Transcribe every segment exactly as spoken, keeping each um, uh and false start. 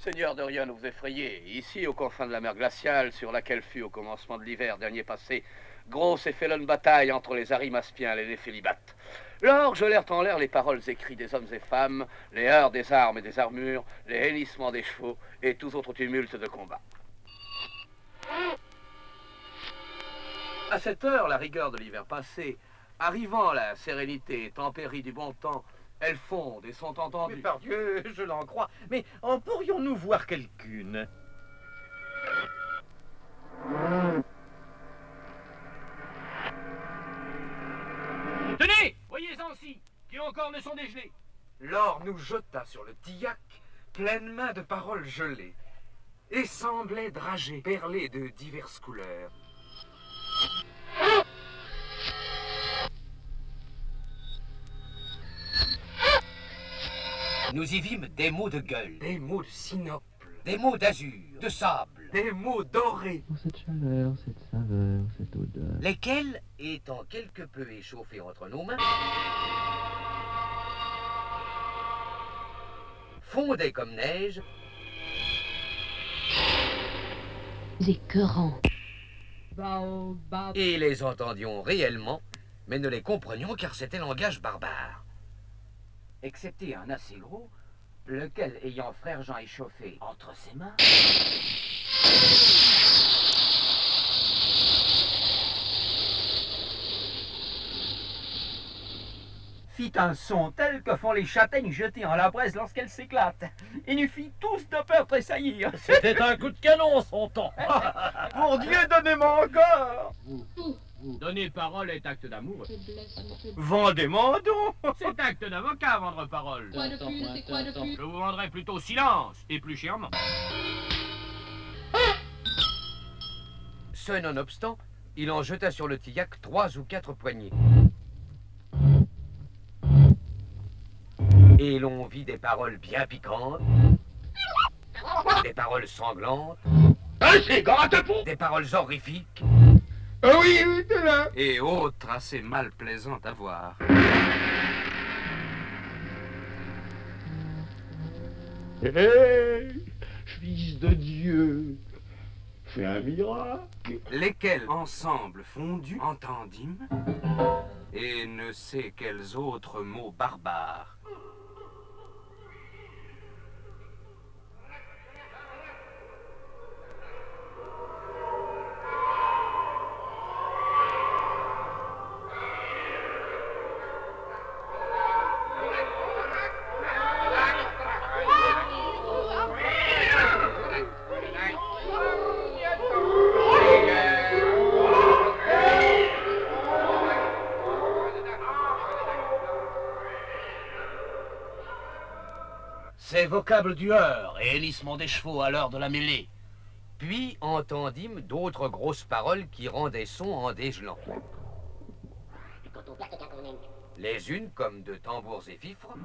Seigneur de rien ne vous effrayez, ici, aux confins de la mer glaciale, sur laquelle fut, au commencement de l'hiver dernier passé, grosse et félonne bataille entre les Arimaspiens et les Néphélibates. Lors gelèrent en l'air les paroles écrites des hommes et femmes, les heurts des armes et des armures, les hennissements des chevaux et tous autres tumultes de combat. À cette heure, la rigueur de l'hiver passé, arrivant la sérénité tempérée du bon temps, elles fondent et sont entendues. Mais par Dieu, je l'en crois. Mais en pourrions-nous voir quelqu'une? Tenez, voyez-en-ci, qui encore ne sont dégelés. L'or nous jeta sur le tillac, pleine main de paroles gelées, et semblait dragées, perlées de diverses couleurs. Nous y vîmes des mots de gueule, Des mots de sinople, des mots d'azur, de sable, des mots dorés, Oh, cette chaleur, cette saveur, cette odeur. lesquels, étant quelque peu échauffés entre nos mains, fondaient comme neige écœurant. et les entendions réellement, mais ne les comprenions car c'était langage barbare. Excepté un assez gros, lequel, ayant frère Jean échauffé entre ses mains, fit un son tel que font les châtaignes jetées en la braise lorsqu'elles s'éclatent, et nous fit tous de peur tressaillir. C'était un coup de canon, son temps. Pour Dieu, donnez-moi encore. Donner parole est acte d'amour. Vendez-moi donc. C'est acte d'avocat, vendre parole. Quoi de plus, c'est quoi de plus? Je vous vendrai plutôt silence, et plus chèrement. Ce nonobstant, il en jeta sur le tillac trois ou quatre poignées. Et l'on vit des paroles bien piquantes, des paroles sanglantes, des paroles horrifiques, Ah oui, oui, t'es là. Et autres assez mal plaisantes à voir. Hé, fils de Dieu, fais un miracle. Lesquels ensemble fondus entendîmes, et ne sais quels autres mots barbares. Ces vocables du heurt et hennissement des chevaux à l'heure de la mêlée. puis entendîmes d'autres grosses paroles qui rendaient son en dégelant. Les unes comme de tambours et fifres,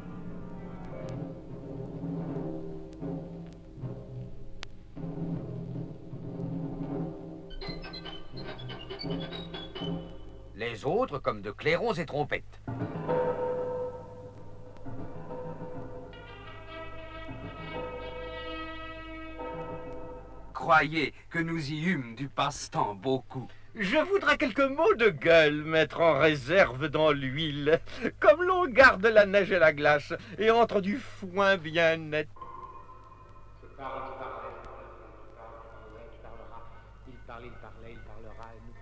les autres comme de clairons et trompettes. Croyez que nous y eûmes du passe-temps beaucoup. Je voudrais quelques mots de gueule mettre en réserve dans l'huile, comme l'on garde la neige et la glace, et entre du foin bien net. Il parlait, il parlait, il parlera. Il parlait, il parlait, il parlera. Et nous